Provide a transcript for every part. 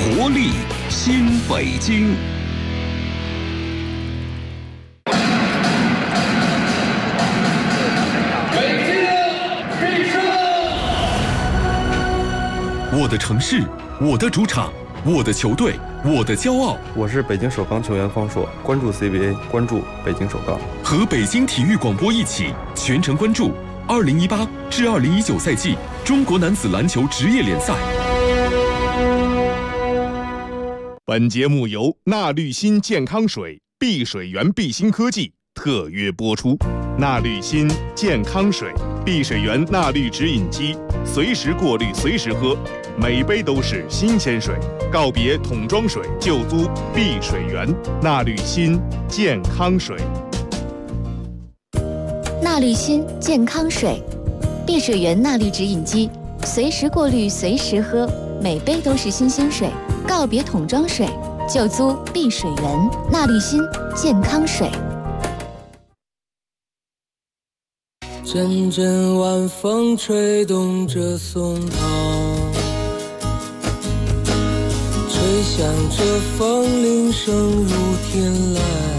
活力新北京。北京必胜！我的城市，我的主场，我的球队，我的骄傲。 我是北京首钢球员方硕，关注 CBA， 关注北京首钢。 和北京体育广播一起全程关注2018至2019赛季中国男子篮球职业联赛。 本节目由纳滤新健康水、碧水源碧新科技特约播出。纳滤新健康水、碧水源纳滤直饮机，随时过滤，随时喝，每杯都是新鲜水。告别桶装水，就租碧水源。纳滤新健康水。 纳滤新健康水，碧水源纳滤直饮机，随时过滤，随时喝，每杯都是新鲜水。告别桶装水，就租碧水源。纳滤新健康水。 阵阵晚风吹动着松涛，吹响着风铃声如天籁，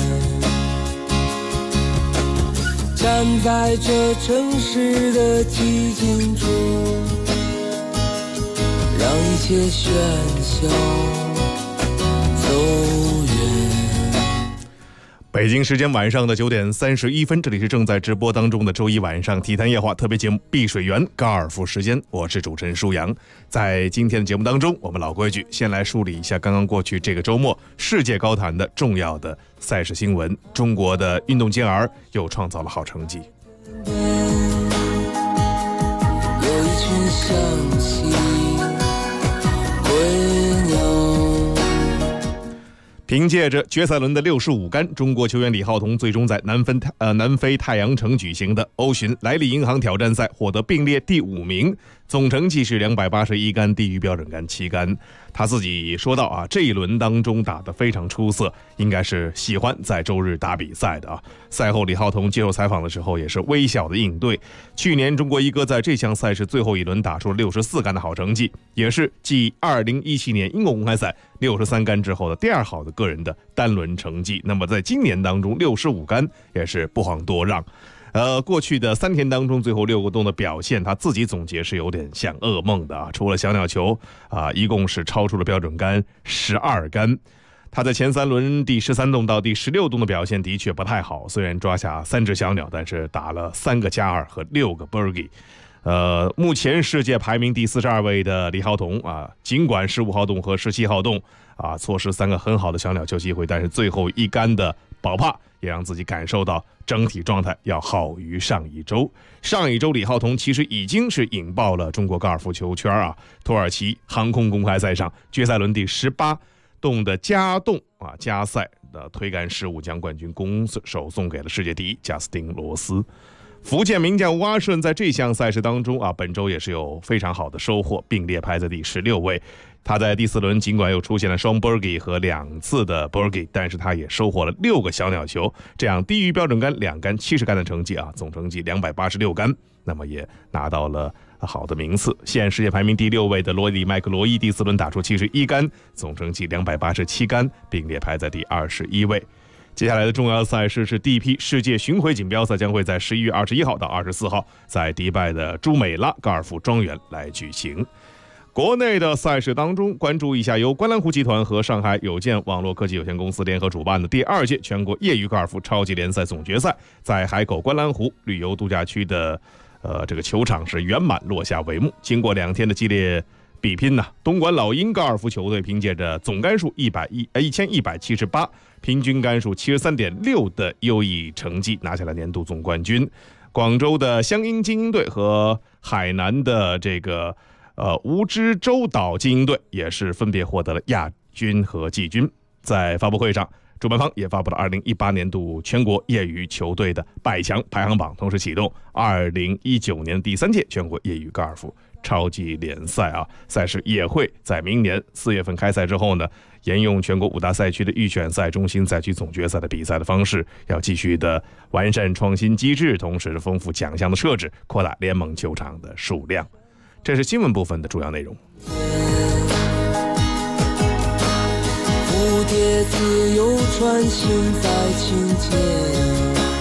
站在这城市的寂静中，让一切喧嚣走远。 北京时间晚上的9点31分，这里是正在直播当中的周一晚上体坛夜话特别节目《碧水源高尔夫时间》，我是主持人舒阳。在今天的节目当中，我们老规矩，先来梳理一下刚刚过去这个周末世界高坛的重要的赛事新闻。中国的运动健儿又创造了好成绩。 有一群向西归鸟。 凭借着决赛轮的65杆，中国球员李浩彤最终在南非太阳城举行的欧巡莱利银行挑战赛获得并列第5名，总成绩是281杆，低于标准杆7杆。他自己说到啊，这一轮当中打得非常出色，应该是喜欢在周日打比赛的啊。赛后李浩彤接受采访的时候也是微笑的应对。去年中国一哥在这项赛事最后一轮打出了64杆的好成绩，也是继2017年英国公开赛63杆之后的第2好的个人的单轮成绩。那么在今年当中65杆也是不遑多让。过去的3天当中，最后6个洞的表现，他自己总结是有点像噩梦的啊。除了小鸟球一共是超出了标准杆12杆。他在前3轮第13洞到第16洞的表现的确不太好，虽然抓下3只小鸟，但是打了3个+2和6个 birdie。目前世界排名第42位的李浩彤尽管15号洞和17号洞错失3个很好的小鸟球机会，但是最后1杆的保帕也让自己感受到整体状态要好于上一周。上一周李浩彤其实已经是引爆了中国高尔夫球圈土耳其航空公开赛上决赛轮第18洞的加洞加赛的推杆失误，将冠军拱手送给了世界第一贾斯汀罗斯。福建名将吴阿顺在这项赛事当中本周也是有非常好的收获，并列排在第16位。他在第4轮尽管又出现了双 birdie 和2次的 birdie， 但是他也收获了6个小鸟球，这样低于标准杆2杆70杆的成绩总成绩286杆，那么也拿到了好的名次。现世界排名第6位的罗伊麦克罗伊第4轮打出71杆，总成绩287杆，并列排在第21位。接下来的重要赛事是第一批世界巡回锦标赛，将会在11月21号到24号在迪拜的朱美拉高尔夫庄园来举行。国内的赛事当中，关注一下由观澜湖集团和上海有建网络科技有限公司联合主办的第2届全国业余高尔夫超级联赛总决赛，在海口观澜湖旅游度假区的这个球场是圆满落下帷幕。经过2天的激烈比拼东莞老鹰高尔夫球队凭借着总杆数1178，平均杆数73.6的优异成绩，拿下了年度总冠军。广州的湘鹰精英队和海南的这个蜈支洲岛精英队也是分别获得了亚军和季军。在发布会上，主办方也发布了2018年度全国业余球队的百强排行榜，同时启动2019年第3届全国业余高尔夫超级联赛赛事也会在明年4月份开赛之后呢，沿用全国5大赛区的预选赛、中心赛区总决赛的比赛的方式，要继续的完善创新机制，同时丰富奖项的设置，扩大联盟球场的数量。这是新闻部分的主要内容。 叶自由穿行在清间，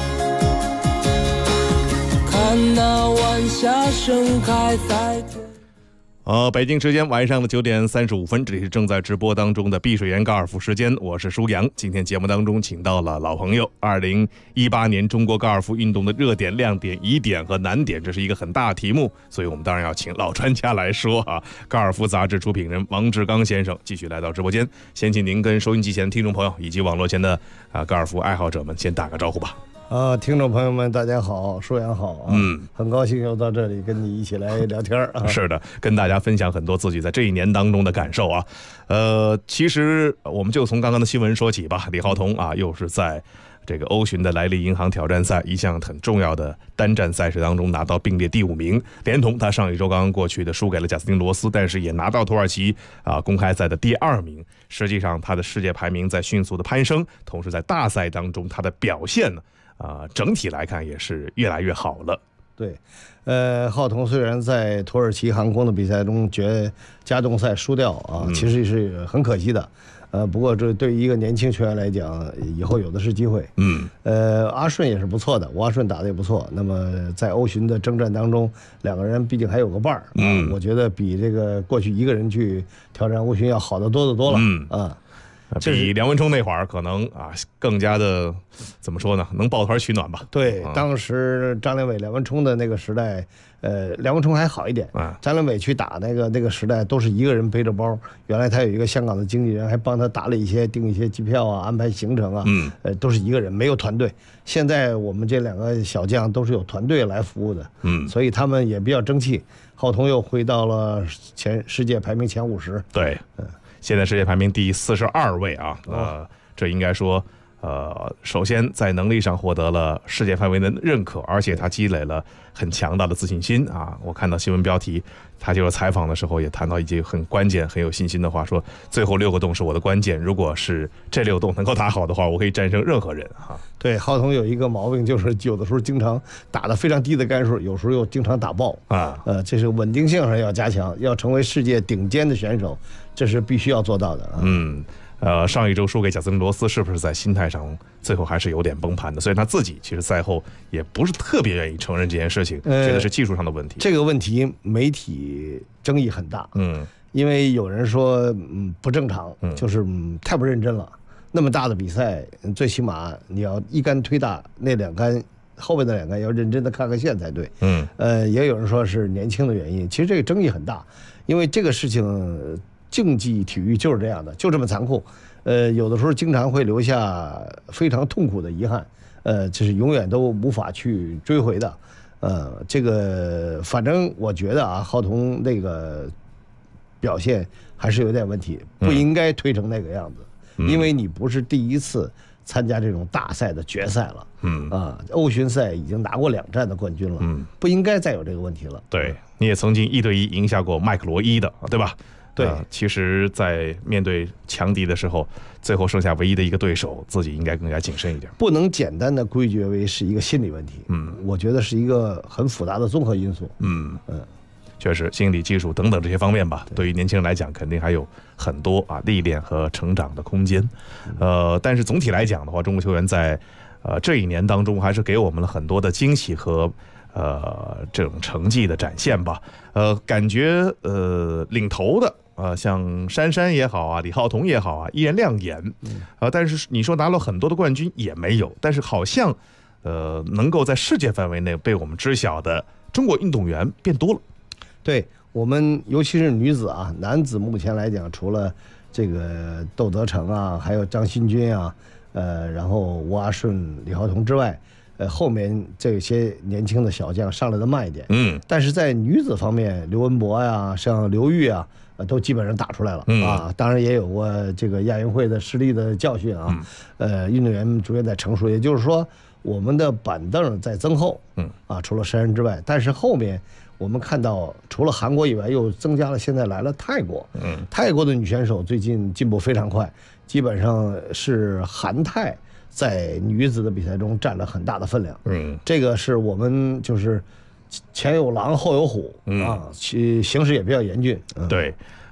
看那晚霞盛开在天。 北京时间晚上的9点35分，这里是正在直播当中的碧水园高尔夫时间，我是舒阳。今天节目当中请到了老朋友，2018年中国高尔夫运动的热点、亮点、疑点和难点，这是一个很大的题目，所以我们当然要请老专家来说啊。高尔夫杂志出品人王志刚先生继续来到直播间，先请您跟收音机前的听众朋友以及网络前的高尔夫爱好者们先打个招呼吧。 听众朋友们，大家好，舒阳好啊，很高兴又到这里跟你一起来聊天啊。 是的，跟大家分享很多自己在这一年当中的感受啊。其实我们就从刚刚的新闻说起吧。李浩彤啊，又是在这个欧巡的莱利银行挑战赛一项很重要的单站赛事当中拿到并列第5名，连同他上一周刚刚过去的输给了贾斯汀罗斯，但是也拿到土耳其公开赛的第2名。实际上他的世界排名在迅速的攀升，同时在大赛当中他的表现呢，整体来看也是越来越好了。 对，浩彤虽然在土耳其航空的比赛中加动赛输掉啊，其实是很可惜的。不过这对于一个年轻球员来讲，以后有的是机会。阿顺也是不错的，吴阿顺打得也不错。那么在欧巡的征战当中，两个人毕竟还有个伴儿，我觉得比这个过去一个人去挑战欧巡要好得多得多了。 比梁文冲那会儿可能更加的怎么说呢，能抱团取暖吧。 对，当时张连伟、梁文冲的那个时代，梁文冲还好一点，张连伟去打那个时代都是一个人背着包。原来他有一个香港的经纪人，还帮他订一些机票啊，安排行程啊，都是一个人，没有团队。现在我们这2个小将都是有团队来服务的，所以他们也比较争气。浩彤又回到了世界排名前50。 对，现在世界排名第42位啊，这应该说，首先在能力上获得了世界范围的认可，而且他积累了很强大的自信心啊。我看到新闻标题，他就是采访的时候也谈到一句很关键、很有信心的话，说最后6个洞是我的关键，如果是这6个洞能够打好的话，我可以战胜任何人哈。 对，浩彤有一个毛病，就是有的时候经常打得非常低的杆数，有时候又经常打爆啊。这是稳定性上要加强，要成为世界顶尖的选手，这是必须要做到的啊。 上一周输给贾斯汀罗斯，是不是在心态上最后还是有点崩盘的？虽然他自己其实赛后也不是特别愿意承认这件事情，觉得是技术上的问题。这个问题媒体争议很大，因为有人说不正常，就是太不认真了。那么大的比赛，最起码你要一杆推大，那2杆后面的2杆要认真的看线才对。也有人说是年轻的原因，其实这个争议很大，因为这个事情。竞技体育就是这样的，就这么残酷。有的时候经常会留下非常痛苦的遗憾，这是永远都无法去追回的。这个反正我觉得浩彤那个表现还是有点问题，不应该推成那个样子，因为你不是第一次参加这种大赛的决赛了。欧巡赛已经拿过2站的冠军了，不应该再有这个问题了。 对，你也曾经1对1赢下过麦克罗伊的，对吧？ 对， 其实在面对强敌的时候，最后剩下唯一的一个对手，自己应该更加谨慎一点， 不能简单的归结为是一个心理问题。我觉得是一个很复杂的综合因素。 确实，心理、技术等等这些方面吧，对于年轻人来讲，肯定还有很多历练和成长的空间。但是总体来讲的话，中国球员在这一年当中，还是给我们了很多的惊喜和这种成绩的展现吧。感觉领头的像珊珊也好李浩彤也好依然亮眼。但是你说拿了很多的冠军也没有，但是好像能够在世界范围内被我们知晓的中国运动员变多了。 对，我们尤其是女子男子目前来讲，除了这个窦德成还有张新军然后吴阿顺、李浩彤之外，后面这些年轻的小将上来的慢一点。但是在女子方面，刘文博像刘玉都基本上打出来了当然也有过这个亚运会的失利的教训运动员逐渐在成熟，也就是说我们的板凳在增厚除了珊珊之外，但是后面我们看到除了韩国以外，又增加了现在来了泰国。泰国的女选手最近进步非常快，基本上是韩泰在女子的比赛中占了很大的分量。这个是我们就是前有狼后有虎形势也比较严峻。 对。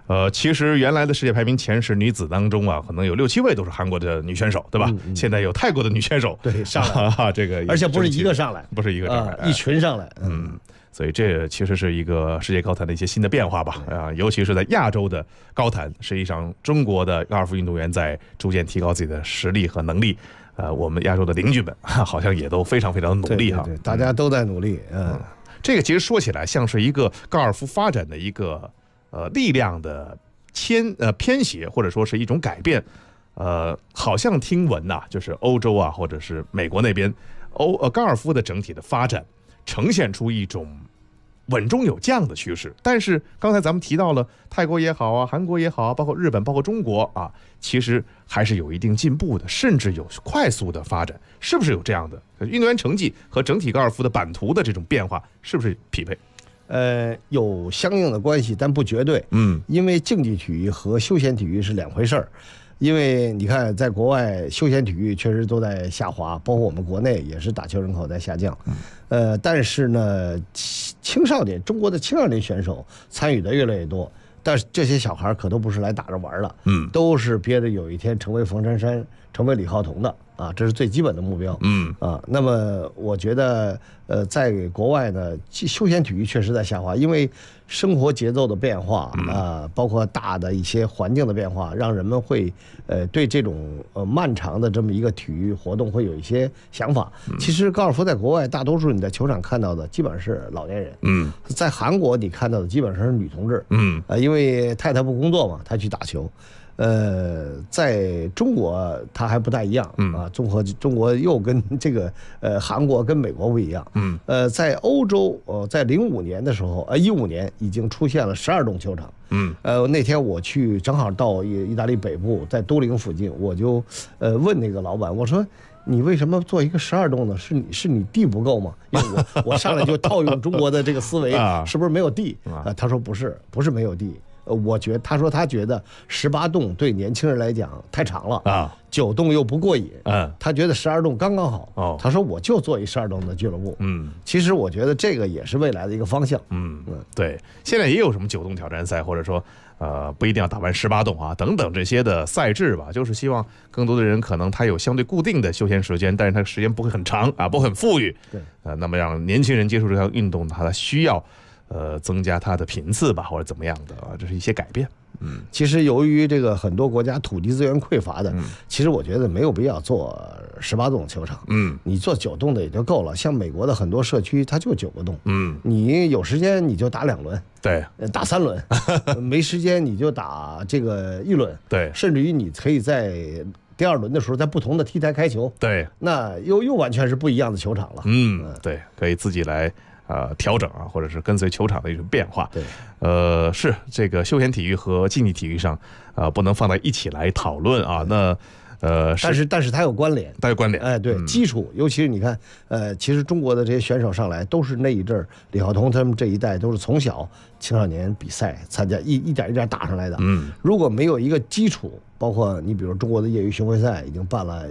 其实原来的世界排名前10女子当中啊，可能有6、7位都是韩国的女选手，对吧？现在有泰国的女选手对上来， 这个而且不是一个上来， 不是一个上来， 一群上来， 所以这其实是一个世界高坛的一些新的变化吧，尤其是在亚洲的高坛，实际上中国的高尔夫运动员在逐渐提高自己的实力和能力。我们亚洲的邻居们好像也都非常非常努力哈， 对，大家都在努力。 这个其实说起来像是一个高尔夫发展的一个力量的偏斜，或者说是一种改变。好像听闻呐，就是欧洲啊，或者是美国那边高尔夫的整体的发展呈现出一种稳中有降的趋势。但是刚才咱们提到了泰国也好啊，韩国也好啊，包括日本，包括中国啊，其实还是有一定进步的，甚至有快速的发展，是不是有这样的运动员成绩和整体高尔夫的版图的这种变化是不是匹配？ 有相应的关系，但不绝对。因为竞技体育和休闲体育是两回事儿。因为你看，在国外休闲体育确实都在下滑，包括我们国内也是打球人口在下降。但是呢，中国的青少年选手参与的越来越多，但是这些小孩可都不是来打着玩的，都是憋着有一天成为冯珊珊、成为李浩彤的啊，这是最基本的目标。那么我觉得，在国外呢，休闲体育确实在下滑，因为生活节奏的变化包括大的一些环境的变化，让人们会对这种漫长的这么一个体育活动会有一些想法。其实高尔夫在国外，大多数你在球场看到的基本上是老年人。在韩国你看到的基本上是女同志。因为太太不工作嘛，她去打球。在中国它还不太一样中国又跟这个韩国跟美国不一样。在欧洲在05年的时候15年已经出现了12洞球场。那天我去正好到意大利北部，在都灵附近，我就问那个老板，我说你为什么做一个12洞呢？是你地不够吗？因为我上来就套用中国的这个思维，是不是没有地？他说不是没有地。他觉得18洞对年轻人来讲太长了9洞又不过瘾。他觉得12洞刚刚好。他说我就做一12洞的俱乐部。其实我觉得这个也是未来的一个方向。 对，现在也有什么9洞挑战赛，或者说不一定要打完18洞啊等等这些的赛制吧，就是希望更多的人可能他有相对固定的休闲时间，但是他时间不会很长不会很富裕。 对， 那么让年轻人接触这项运动，他需要增加它的频次吧，或者怎么样的这是一些改变。 其实由于这个很多国家土地资源匮乏的，其实我觉得没有必要做18洞球场。你做9洞的也就够了。像美国的很多社区，它就9个洞。你有时间你就打2轮， 对， 打3轮，没时间你就打这个1轮， 对， 甚至于你可以在第2轮的时候在不同的 T 台开球， 对， 那又完全是不一样的球场了。 对，可以自己来调整或者是跟随球场的一种变化。 对， 是这个休闲体育和竞技体育上不能放在一起来讨论那但是它有关联，对，基础，尤其是你看其实中国的这些选手上来都是那一阵儿，李浩彤他们这一代都是从小青少年比赛参加一点一点打上来的。如果没有一个基础，包括你比如中国的业余巡回赛已经办了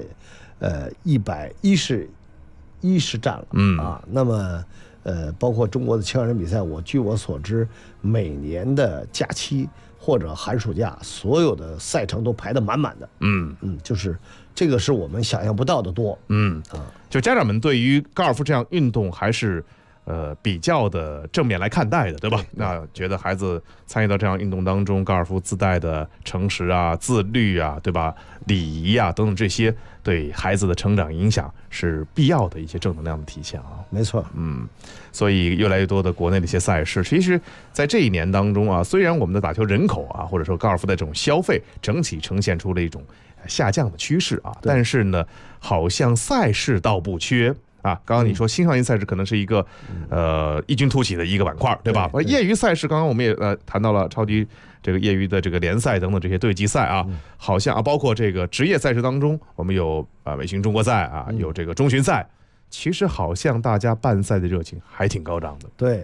110站了那么包括中国的青少年比赛，据我所知，每年的假期或者寒暑假，所有的赛程都排得满满的。就是这个是我们想象不到的多。 就家长们对于高尔夫这样运动还是比较的正面来看待的，对吧？ 对， 那觉得孩子参与到这样运动当中，高尔夫自带的诚实自律对吧？礼仪等等这些对孩子的成长影响是必要的一些正能量的体现没错。 所以越来越多的国内的一些赛事，其实在这一年当中虽然我们的打球人口或者说高尔夫的这种消费整体呈现出了一种下降的趋势但是呢，好像赛事倒不缺。刚刚你说青少年赛事可能是一个异军突起的一个板块，对吧？ 对， 业余赛事刚刚我们也谈到了超级这个业余的这个联赛等等这些对级赛好像包括这个职业赛事当中，我们有卫星中国赛有这个中巡赛，其实好像大家办赛的热情还挺高涨的。 对，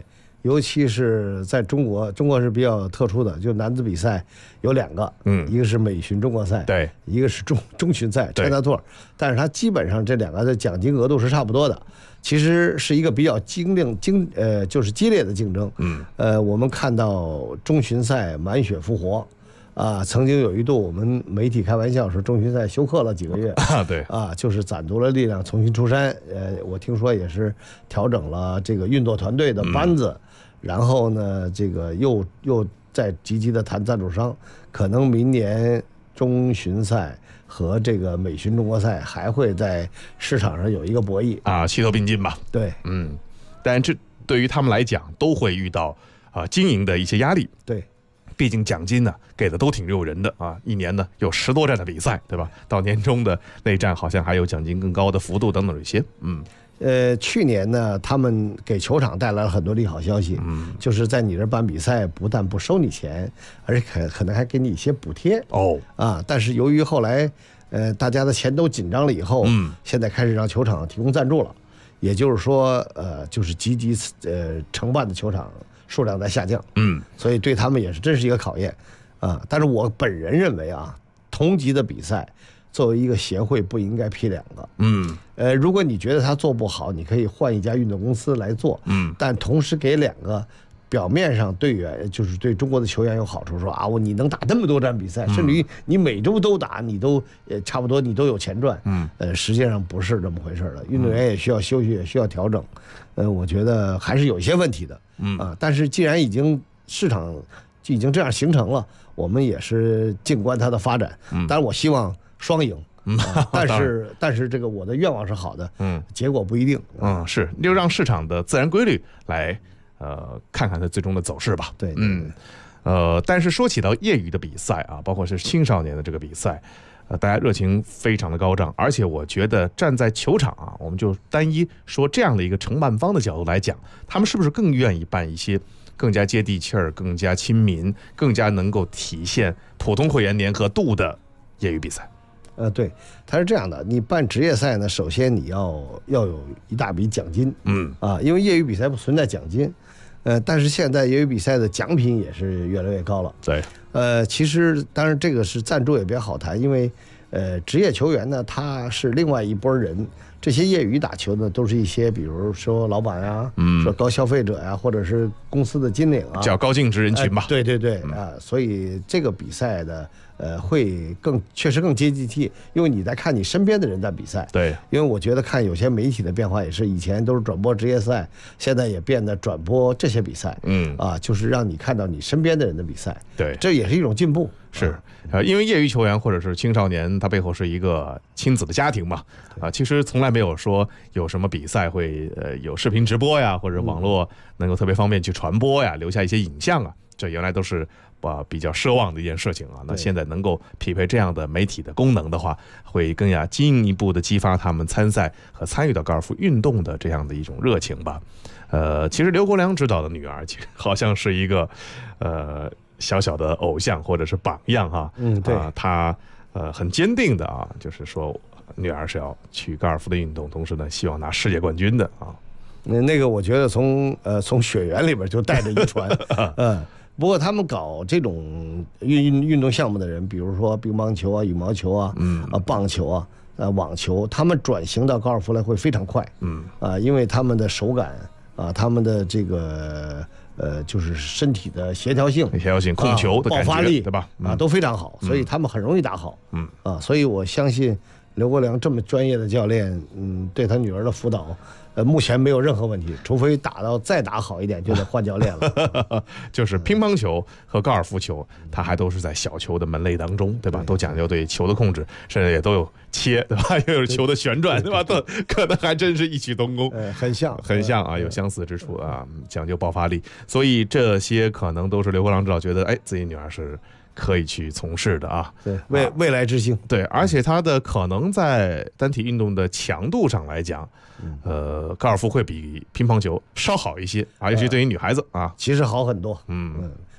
尤其是在中国是比较特殊的，就男子比赛有2个，一个是美巡中国赛， 对， 一个是中巡赛 China Tour， 但是它基本上这2个的奖金额度是差不多的，其实是一个比较就是激烈的竞争。我们看到中巡赛满血复活。曾经有一度我们媒体开玩笑说中巡赛休克了几个月对就是攒足了力量重新出山。我听说也是调整了这个运作团队的班子，然后呢，这个又在积极的谈赞助商，可能明年中巡赛和这个美巡中国赛还会在市场上有一个博弈齐头并进吧。 对， 但这对于他们来讲都会遇到经营的一些压力。 对。 毕竟奖金呢给的都挺诱人的一年呢有10多站的比赛，对吧？到年终的那站好像还有奖金更高的幅度等等这些。 去年呢，他们给球场带来了很多利好消息，就是在你这办比赛，不但不收你钱，而且可能还给你一些补贴但是由于后来大家的钱都紧张了以后，现在开始让球场提供赞助了，也就是说就是积极承办的球场数量在下降，所以对他们也是真是一个考验但是我本人认为同级的比赛作为一个协会不应该批2个，如果你觉得他做不好，你可以换一家运动公司来做，但同时给2个表面上队员就是对中国的球员有好处，说你能打那么多站比赛，甚至于你每周都打，你都差不多你都有钱赚，实际上不是这么回事的，运动员也需要休息，也需要调整，我觉得还是有一些问题的，但是既然市场已经这样形成了，我们也是静观它的发展，当然我希望双赢。但是这个我的愿望是好的，结果不一定。 是，就让市场的自然规律来看看它最终的走势吧。 对， 但是说起到业余的比赛包括是青少年的这个比赛，大家热情非常的高涨，而且我觉得站在球场我们就单一说这样的一个承办方的角度来讲，他们是不是更愿意办一些更加接地气儿、更加亲民、更加能够体现普通会员粘合度的业余比赛？ 对，它是这样的，你办职业赛呢，首先你要有一大笔奖金，因为业余比赛不存在奖金，但是现在业余比赛的奖品也是越来越高了。 对， 其实当然这个是赞助也比较好谈，因为职业球员呢，他是另外一拨人，这些业余打球呢，都是一些比如说老板呀，说高消费者呀，或者是公司的金领叫高净值人群吧。 对所以这个比赛的会确实更接地气，因为你在看你身边的人在比赛。 对， 因为我觉得看有些媒体的变化也是，以前都是转播职业赛，现在也变得转播这些比赛。就是让你看到你身边的人的比赛。 对， 这也是一种进步。 是，因为业余球员或者是青少年，他背后是一个亲子的家庭嘛。其实从来没有说有什么比赛会有视频直播呀，或者网络能够特别方便去传播呀，留下一些影像这原来都是比较奢望的一件事情那现在能够匹配这样的媒体的功能的话，会更加进一步的激发他们参赛和参与到高尔夫运动的这样的一种热情吧。其实刘国梁指导的女儿，其实好像是一个小小的偶像或者是榜样对， 她很坚定的就是说女儿是要去高尔夫的运动，同时呢希望拿世界冠军的那个我觉得从血缘里边就带着遗传。不过他们搞这种运动项目的人，比如说乒乓球羽毛球棒球网球，他们转型到高尔夫来会非常快。因为他们的手感他们的这个就是身体的协调性、 控球的爆发力， 对吧？ 都非常好，所以他们很容易打好。所以我相信刘国梁这么专业的教练，对他女儿的辅导，目前没有任何问题，除非再打好一点，就得换教练了。 就是乒乓球和高尔夫球，它还都是在小球的门类当中，对吧？都讲究对球的控制，甚至也都有切，对吧？又有球的旋转，对吧？都可能还真是异曲同工， 很像有相似之处讲究爆发力，所以这些可能都是刘国梁指导觉得，自己女儿是可以去从事的对，未来之星。 对，而且它的可能在单体运动的强度上来讲，高尔夫会比乒乓球稍好一些尤其对于女孩子其实好很多。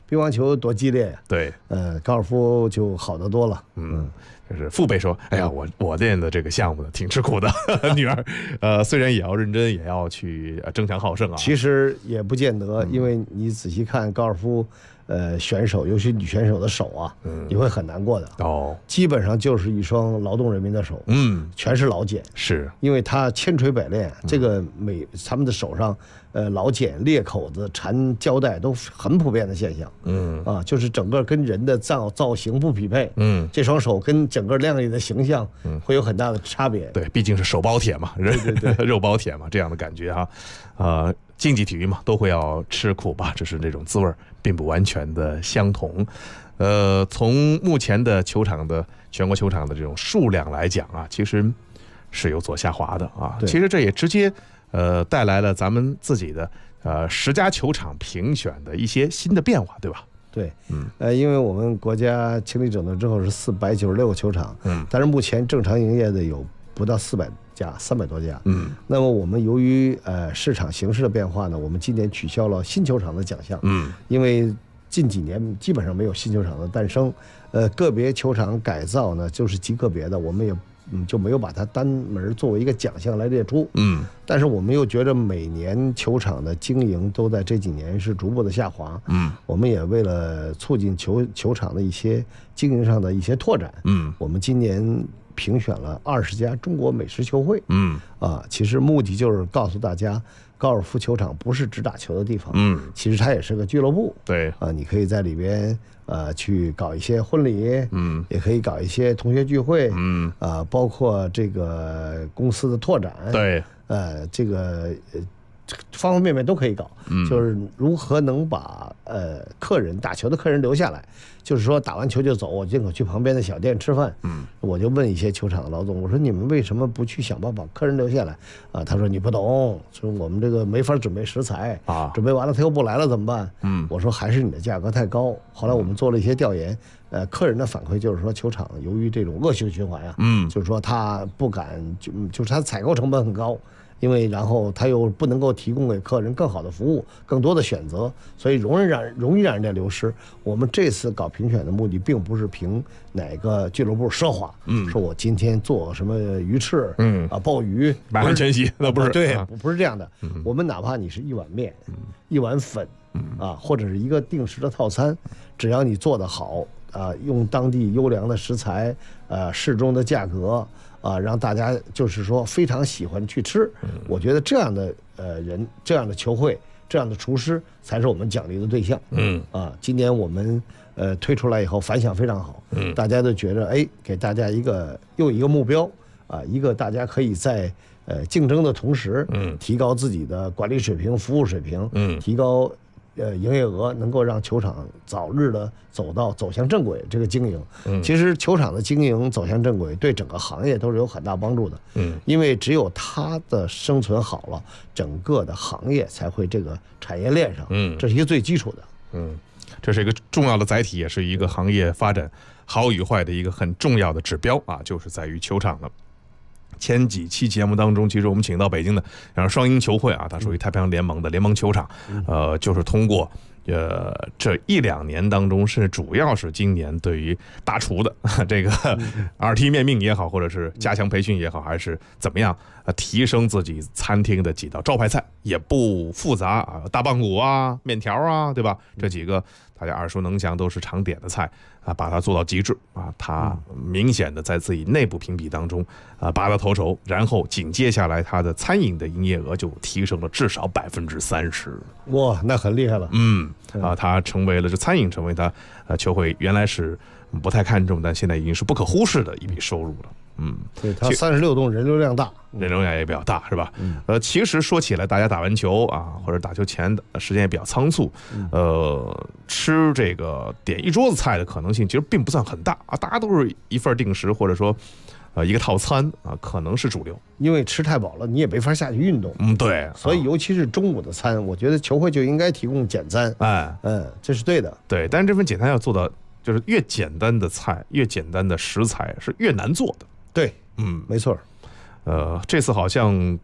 乒乓球多激烈呀。 对， 高尔夫就好得多了。 就是父辈说，哎呀，我练的这个项目呢，挺吃苦的，女儿，虽然也要认真，也要去争强好胜啊。 其实也不见得，因为你仔细看高尔夫，选手，尤其女选手的手啊，你会很难过的。基本上就是一双劳动人民的手，全是老茧， 是因为它千锤百炼，这个他们的手上，老茧、裂口子、缠胶带都很普遍的现象。就是整个跟人的造型不匹配。这双手跟整个靓丽的形象会有很大的差别。 对，毕竟是手包铁嘛，肉包铁嘛，这样的感觉哈。竞技体育嘛，都会要吃苦吧，只是那种滋味并不完全的相同。从目前的全国球场的这种数量来讲啊，其实是有所下滑的啊。其实这也直接带来了咱们自己的10家球场评选的一些新的变化，对吧？ 对，因为我们国家清理整顿之后是496个球场，但是目前正常营业的有不到400家，300多家。那么我们由于市场形势的变化呢，我们今年取消了新球场的奖项。因为近几年基本上没有新球场的诞生，个别球场改造呢就是极个别的，我们也就没有把它单门作为一个奖项来列出。但是我们又觉得每年球场的经营都在这几年是逐步的下滑。我们也为了促进球场的一些经营上的一些拓展，我们今年评选了20家中国美食球会。其实目的就是告诉大家，高尔夫球场不是只打球的地方，其实它也是个俱乐部。 对， 你可以在里边去搞一些婚礼，也可以搞一些同学聚会，包括这个公司的拓展， 对， 这个方方面面都可以搞。就是如何能把打球的客人留下来，就是说打完球就走，我宁可去旁边的小店吃饭。我就问一些球场的老总，我说你们为什么不去想办法把客人留下来他说你不懂，说我们这个没法准备食材准备完了他又不来了怎么办？我说还是你的价格太高。后来我们做了一些调研，客人的反馈就是说球场由于这种恶性循环就是说他不敢，就是他采购成本很高。因为然后他又不能够提供给客人更好的服务、更多的选择，所以容易让人家流失。我们这次搞评选的目的，并不是评哪个俱乐部奢华，说我今天做什么鱼翅，鲍鱼， 满汉全席，那不是对，不是这样的。我们哪怕你是一碗面、一碗粉或者是一个定时的套餐，只要你做得好用当地优良的食材，适中的价格。让大家就是说非常喜欢去吃，我觉得这样的人、这样的球会、这样的厨师才是我们奖励的对象。今年我们推出来以后反响非常好，大家都觉得给大家又一个目标一个大家可以在竞争的同时，提高自己的管理水平、服务水平，提高营业额，能够让球场早日的走向正轨。这个经营，其实球场的经营走向正轨，对整个行业都是有很大帮助的。因为只有它的生存好了，整个的行业才会这个产业链上，这是一个最基础的。 这是一个重要的载体，也是一个行业发展好与坏的一个很重要的指标就是在于球场了。前几期节目当中，其实我们请到北京的双鹰球会它属于太平洋联盟的联盟球场，就是通过这1-2年当中，是主要是今年对于大厨的这个耳提面命也好，或者是加强培训也好，还是怎么样提升自己餐厅的几道招牌菜，也不复杂大棒骨面条对吧？这几个大家耳熟能详，都是常点的菜把它做到极致它明显的在自己内部评比当中拔得头筹，然后紧接下来它的餐饮的营业额就提升了至少30%。 哇，那很厉害了。 它成为了餐饮成为它球会原来是不太看重，但现在已经是不可忽视的一笔收入了。 对，它36栋，人流量大， 人流量也比较大，是吧？其实说起来，大家打完球或者打球前的时间也比较仓促，吃这个点一桌子菜的可能性其实并不算很大大家都是一份定时，或者说一个套餐可能是主流。 因为吃太饱了，你也没法下去运动。 对， 所以尤其是中午的餐，我觉得球会就应该提供简餐。这是对的。 对，但是这份简餐要做到，就是越简单的菜、越简单的食材是越难做的。 对，没错。 这次好像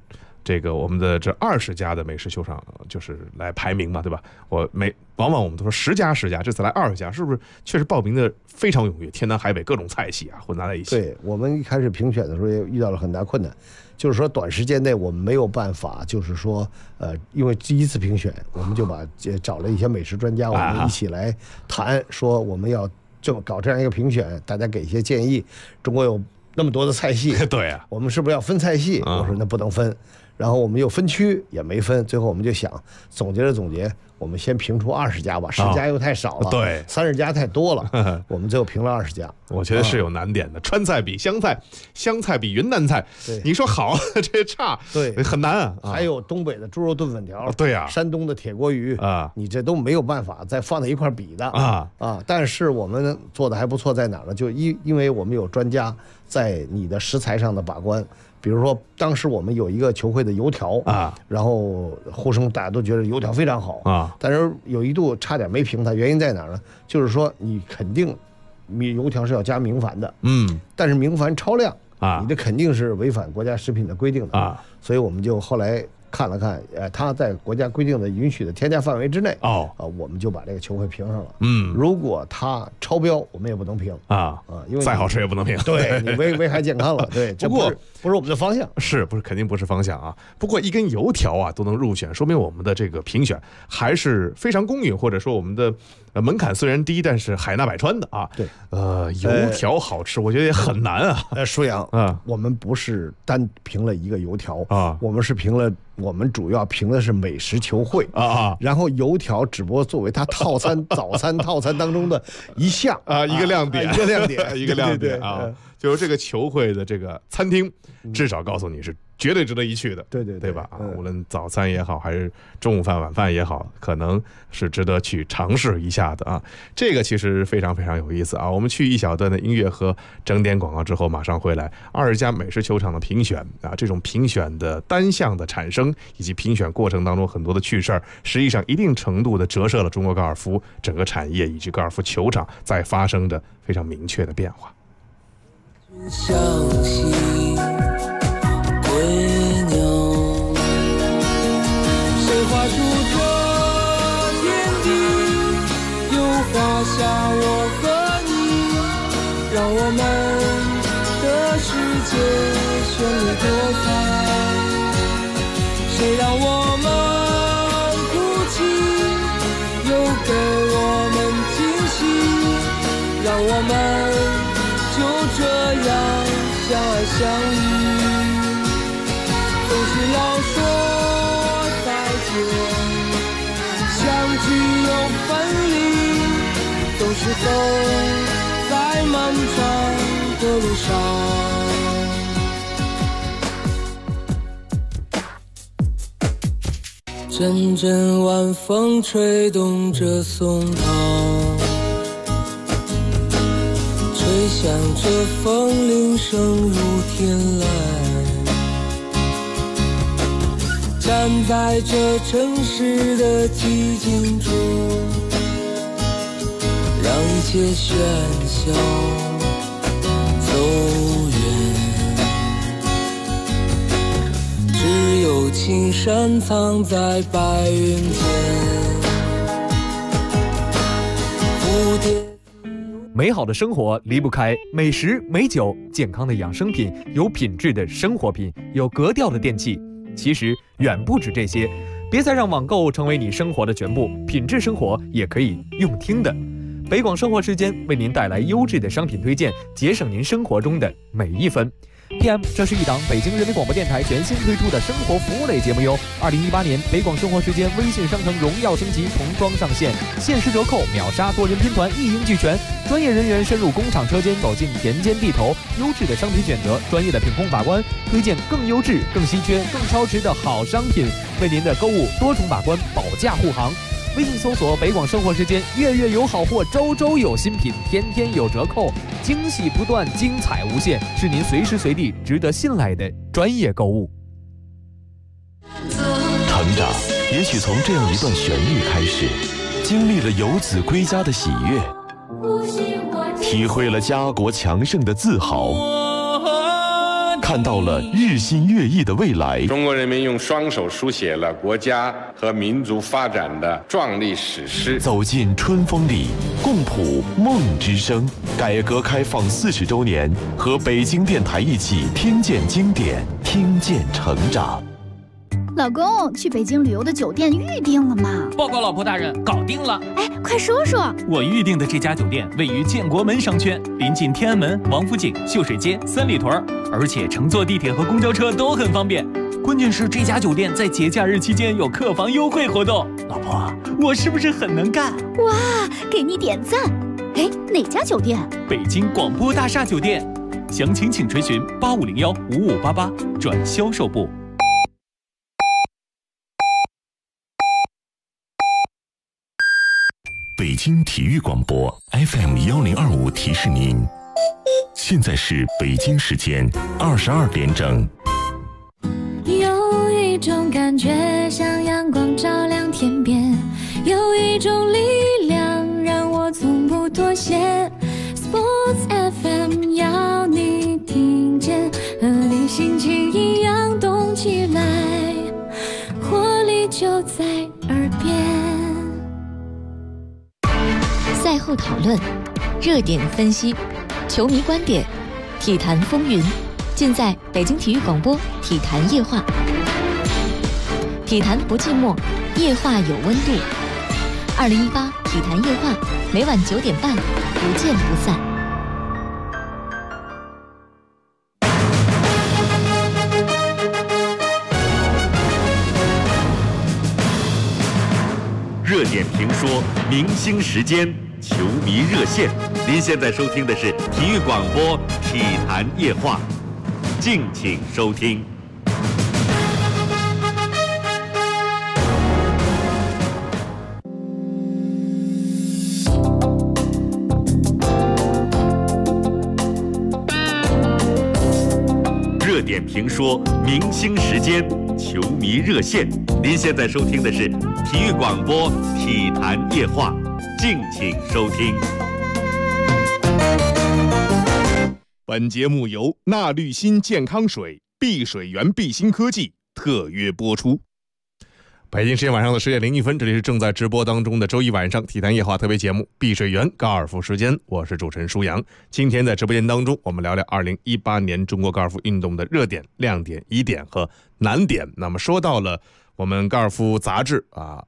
这个我们的这20家的美食球场就是来排名嘛，对吧？往往我们都说10家，这次来20家，是不是确实报名的非常踊跃，天南海北各种菜系啊混杂在一起？ 对，我们一开始评选的时候也遇到了很大困难，就是说短时间内我们没有办法，就是说因为第一次评选，我们就找了一些美食专家，我们一起来谈，说我们要搞这样一个评选，大家给一些建议。中国有那么多的菜系， 对啊， 我们是不是要分菜系？我说那不能分。然后我们又分区也没分，最后我们就想总结，我们先评出20家吧，10家又太少了， 对 ，30家太多了，我们最后评了20家。 我觉得是有难点的，川菜比湘菜，湘菜比云南菜，你说好这差， 对， 很难啊。 还有东北的猪肉炖粉条， 对啊， 山东的铁锅鱼啊， 你这都没有办法再放在一块比的啊。但是我们做的还不错，在哪呢？就因为我们有专家在你的食材上的把关。比如说，当时我们有一个球会的油条啊，然后呼声大家都觉得油条非常好啊，但是有一度差点没评它，原因在哪呢？就是说你肯定油条是要加明矾的，但是明矾超量啊，你这肯定是违反国家食品的规定的啊，所以我们就后来看了看，它在国家规定的允许的添加范围之内我们就把这个球会评上了。如果它超标，我们也不能评因为再好吃也不能评， 对你危害健康了。对，这不是我们的方向， 肯定不是方向啊。不过一根油条啊都能入选，说明我们的这个评选还是非常公允，或者说我们的门槛虽然低，但是海纳百川的啊。 对， 油条好吃，我觉得也很难啊。 舒阳我们不是单评了一个油条我们主要评的是美食球会然后油条只不过作为它早餐套餐当中的一项一个亮点， 一个亮点啊。就是这个球会的这个餐厅，至少告诉你是绝对值得一去的，对吧？无论早餐也好，还是中午饭、晚饭也好，可能是值得去尝试一下的啊。这个其实非常非常有意思啊。我们去一小段的音乐和整点广告之后，马上回来。20家美食球场的评选啊，这种评选的单项的产生，以及评选过程当中很多的趣事儿，实际上一定程度的折射了中国高尔夫整个产业以及高尔夫球场在发生着非常明确的变化。 相信归鸟，谁画出这天地，又画下我和你，让我们的世界绚丽多彩。谁让我们哭泣，又给我们惊喜，让我们就这样相爱相依，总是要说再见，相聚又分离，总是走在漫长的路上。阵阵晚风吹动着松涛，吹响着风铃声如天籁，站在这城市的寂静中，让一切喧嚣走远，只有青山藏在白云间，蝴蝶。 美好的生活离不开美食、美酒、健康的养生品、有品质的生活品、有格调的电器。其实远不止这些，别再让网购成为你生活的全部，品质生活也可以用听的。北广生活时间为您带来优质的商品推荐，节省您生活中的每一分。PM， 这是一档北京人民广播电台全新推出的生活服务类节目哟。2018年北广生活时间微信商城荣耀升级重装上线，限时折扣秒杀，多人拼团一应俱全，专业人员深入工厂车间，走进田间地头，优质的商品选择，专业的品控把关，推荐更优质、更稀缺、更超值的好商品，为您的购物多重把关，保价护航。微信搜索北广生活时间，月月有好货，周周有新品，天天有折扣，惊喜不断，精彩无限，是您随时随地值得信赖的专业购物。 成长也许从这样一段旋律开始，经历了游子归家的喜悦，体会了家国强盛的自豪， 看到了日新月异的未来。 中国人民用双手书写了国家和民族发展的壮丽史诗。 走进春风里，共谱梦之声。改革开放40周年，和北京电台一起听见经典，听见成长。 老公，去北京旅游的酒店预定了吗？ 报告老婆大人，搞定了。 哎，快说说。 我预定的这家酒店位于建国门商圈，临近天安门、王府井、秀水街、三里屯，而且乘坐地铁和公交车都很方便。关键是这家酒店在节假日期间有客房优惠活动。老婆，我是不是很能干？ 哇，给你点赞。哎，哪家酒店？ 北京广播大厦酒店。详情请垂询8501-5588转销售部。 北京体育广播 FM1025提示您，现在是北京时间22点整。 有一种感觉像阳光照亮天边，有一种力量让我从不妥协。Sports FM 要你听见，和你心情一样动起来，活力就在耳边。 赛后讨论，热点分析，球迷观点，体坛风云，尽在北京体育广播体坛夜话。体坛不寂寞，夜话有温度。2018体坛夜话，每晚9点半，不见不散。 热点评说，明星时间，球迷热线。您现在收听的是体育广播体坛夜话，敬请收听。热点评说，明星时间，球迷热线。您现在收听的是体育广播体坛夜话，敬请收听。 本节目由纳绿新健康水、碧水源碧新科技特约播出。北京时间晚上的10点01分，这里是正在直播当中的周一晚上体坛夜话特别节目《碧水源高尔夫时间》，我是主持人舒阳。今天在直播间当中，我们聊聊2018年中国高尔夫运动的热点、亮点、疑点和难点。那么说到了我们高尔夫杂志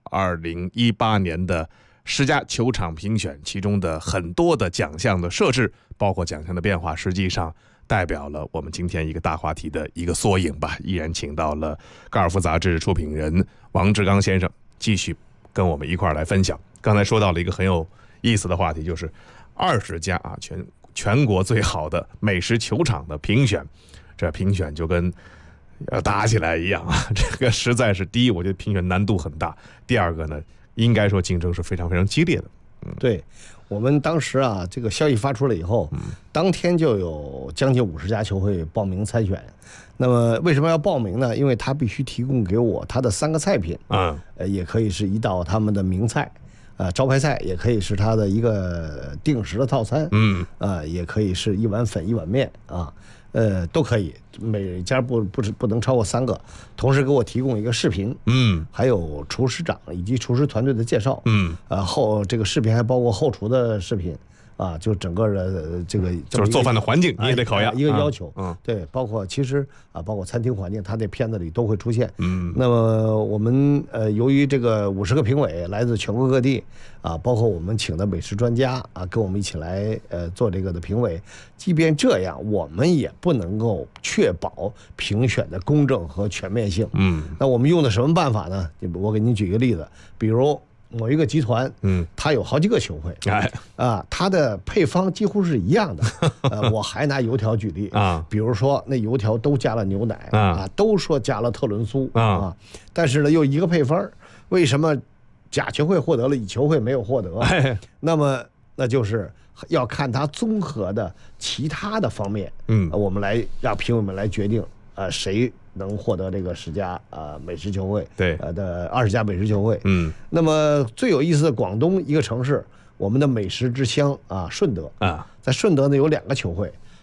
2018年的10家球场评选，其中的很多的奖项的设置，包括奖项的变化，实际上代表了我们今天一个大话题的一个缩影吧。依然请到了高尔夫杂志出品人王志刚先生，继续跟我们一块儿来分享。刚才说到了一个很有意思的话题，就是20家全国最好的美食球场的评选，这评选就跟要打起来一样啊！这个实在是第一，我觉得评选难度很大；第二个呢，应该说竞争是非常非常激烈的。 对，我们当时这个消息发出了以后，当天就有将近50家球会报名参选。那么为什么要报名呢？因为他必须提供给我他的3个菜品，也可以是一道他们的名菜，招牌菜，也可以是他的一个定时的套餐，也可以是1碗粉1碗面啊。都可以，每家不能超过3个，同时给我提供一个视频，还有厨师长以及厨师团队的介绍，这个视频还包括后厨的视频，就整个的这个就是做饭的环境你也得考验， 一个要求，对，包括其实包括餐厅环境，它这片子里都会出现。那么我们由于这个50个评委来自全国各地，包括我们请的美食专家跟我们一起来做这个的评委，即便这样，我们也不能够确保评选的公正和全面性。那我们用的什么办法呢？我给您举个例子，比如某一个集团，它有好几个球会，它的配方几乎是一样的。我还拿油条举例比如说那油条都加了牛奶都说加了特仑苏但是呢又一个配方，为什么甲球会获得了，乙球会没有获得？那么那就是要看它综合的其他的方面，我们来让评委们来决定谁能获得这个10家美食球会， 对的20家美食球会。那么最有意思的广东一个城市，我们的美食之乡顺德在顺德呢有2个球会，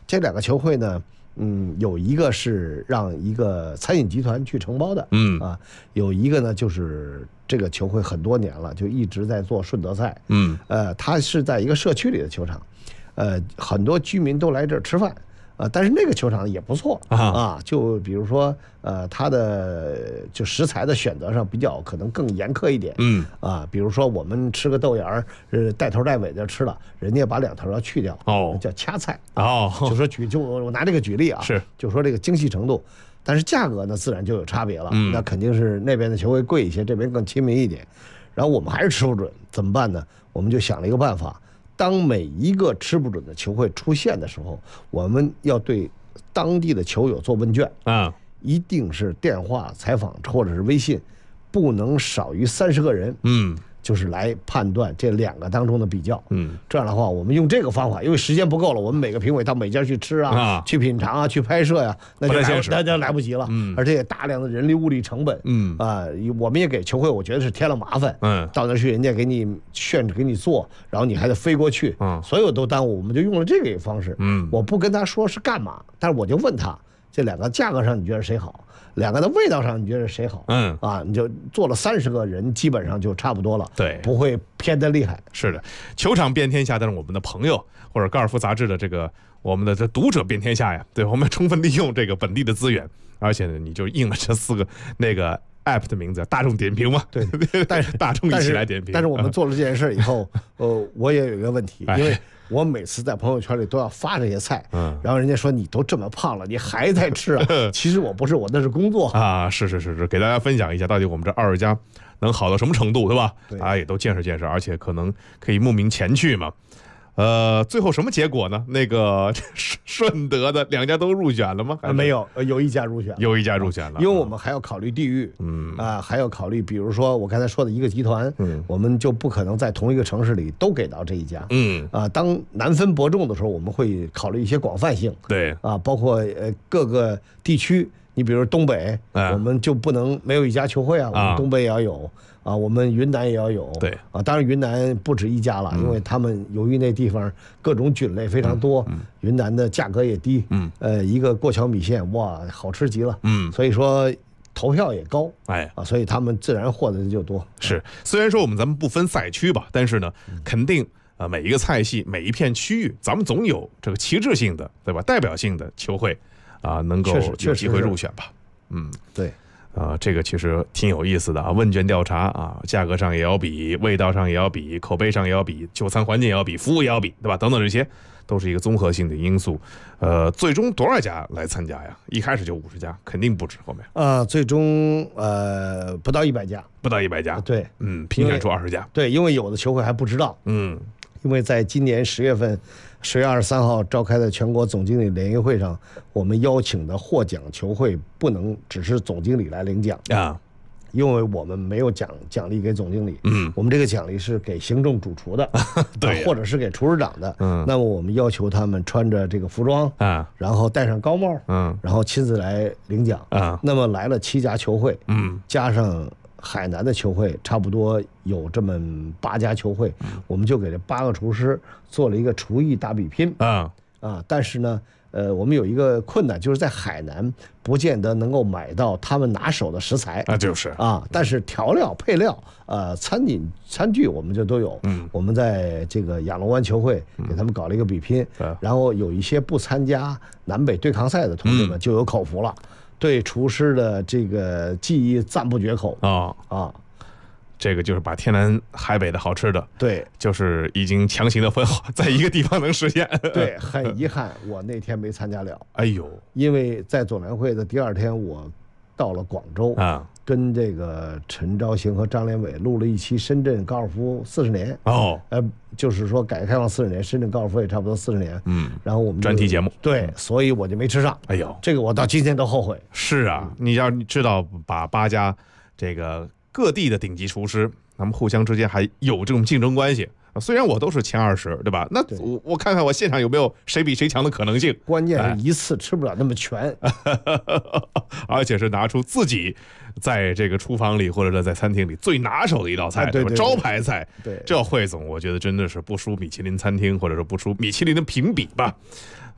这2个球会呢，有一个是让一个餐饮集团去承包的，有一个呢就是这个球会很多年了，就一直在做顺德菜，它是在一个社区里的球场，很多居民都来这儿吃饭。但是那个球场也不错就比如说它的就食材的选择上比较可能更严苛一点，比如说我们吃个豆芽儿带头带尾的吃了，人家把2头要去掉，叫掐菜，就说就我拿这个举例啊， 是就说这个精细程度，但是价格呢自然就有差别了，那肯定是那边的球会贵一些，这边更亲民一点，然后我们还是吃不准，怎么办呢？我们就想了一个办法。当每一个吃不准的球会出现的时候，我们要对当地的球友做问卷一定是电话采访或者是微信，不能少于30个人，就是来判断这2个当中的比较，这样的话，我们用这个方法，因为时间不够了，我们每个评委到每家去吃去品尝去拍摄呀，那就来不及了，而且大量的人力物力成本，我们也给球会，我觉得是添了麻烦，到那去人家给你给你做，然后你还得飞过去，所有都耽误，我们就用了这个方式，我不跟他说是干嘛，但是我就问他，这2个价格上你觉得谁好？2个的味道上你觉得谁好？你就做了30个人，基本上就差不多了， 对， 不会偏得厉害。 是的，球场遍天下，但是我们的朋友或者高尔夫杂志的我们的这读者遍天下呀，对，我们充分利用这个本地的资源，而且呢，你就应了这4个那个 app 的名字，大众点评嘛， 对，但是大众一起来点评。 但是我们做了这件事以后，我也有一个问题，因为我每次在朋友圈里都要发这些菜，然后人家说你都这么胖了，你还在吃啊？其实我不是，我那是工作啊。是，给大家分享一下，到底我们这22家能好到什么程度，对吧？大家也都见识，而且可能可以慕名前去嘛。最后什么结果呢？那个顺德的2家都入选了吗？ 没有，有一家入选了，因为我们还要考虑地域，还要考虑，比如说我刚才说的一个集团，我们就不可能在同一个城市里都给到这一家，当难分伯仲的时候，我们会考虑一些广泛性， 对， 包括各个地区，你比如东北，我们就不能没有一家球会啊，我们东北也要有。我们云南也要有， 对当然云南不止一家了，因为他们由于那地方各种菌类非常多，云南的价格也低，一个过桥米线哇，好吃极了，所以说投票也高，所以他们自然获得的就多。 是，虽然说咱们不分赛区吧，但是呢，肯定每一个菜系、每一片区域，咱们总有这个旗帜性的，对吧？代表性的球会能够有机会入选吧。 对。 这个其实挺有意思的问卷调查价格上也要比，味道上也要比，口碑上也要比，就餐环境也要比，服务也要比，对吧？等等，这些都是一个综合性的因素。最终多少家来参加呀？一开始就50家，肯定不止后面。 最终不到100家， 不到100家。 对， 评选出20家。 对，因为有的球会还不知道。因为在今年10月份，10月23号召开的全国总经理联谊会上，我们邀请的获奖球会不能只是总经理来领奖因为我们没有奖励给总经理，我们这个奖励是给行政主厨的， 对， 或者是给厨师长的，那么我们要求他们穿着这个服装然后戴上高帽，然后亲自来领奖那么来了7家球会，加上海南的球会，差不多有这么8家球会，我们就给这8个厨师做了一个厨艺大比拼但是呢，我们有一个困难，就是在海南不见得能够买到他们拿手的食材就是但是调料、配料、餐具我们就都有。我们在这个亚龙湾球会给他们搞了一个比拼，然后有一些不参加南北对抗赛的同志们就有口福了。对厨师的这个技艺赞不绝口这个就是把天南海北的好吃的， 对， 就是已经强行的分好，在一个地方能实现。 对，很遗憾，我那天没参加了。 哎呦， 因为在总联会的第2天，我到了广州跟这个陈昭行和张连伟录了一期深圳高尔夫40年就是说改革开放40年，深圳高尔夫也差不多40年。然后我们专题节目， 对，所以我就没吃上。 哎呦， 这个我到今天都后悔。 是啊，你要知道，把8家这个各地的顶级厨师，他们互相之间还有这种竞争关系。虽然我都是前20，对吧？那我看看我现场有没有谁比谁强的可能性。 关键是一次吃不了那么全， 而且是拿出自己在这个厨房里或者是在餐厅里最拿手的一道菜，对吧？招牌菜。对，这汇总我觉得真的是不输米其林餐厅，或者说不输米其林的评比吧。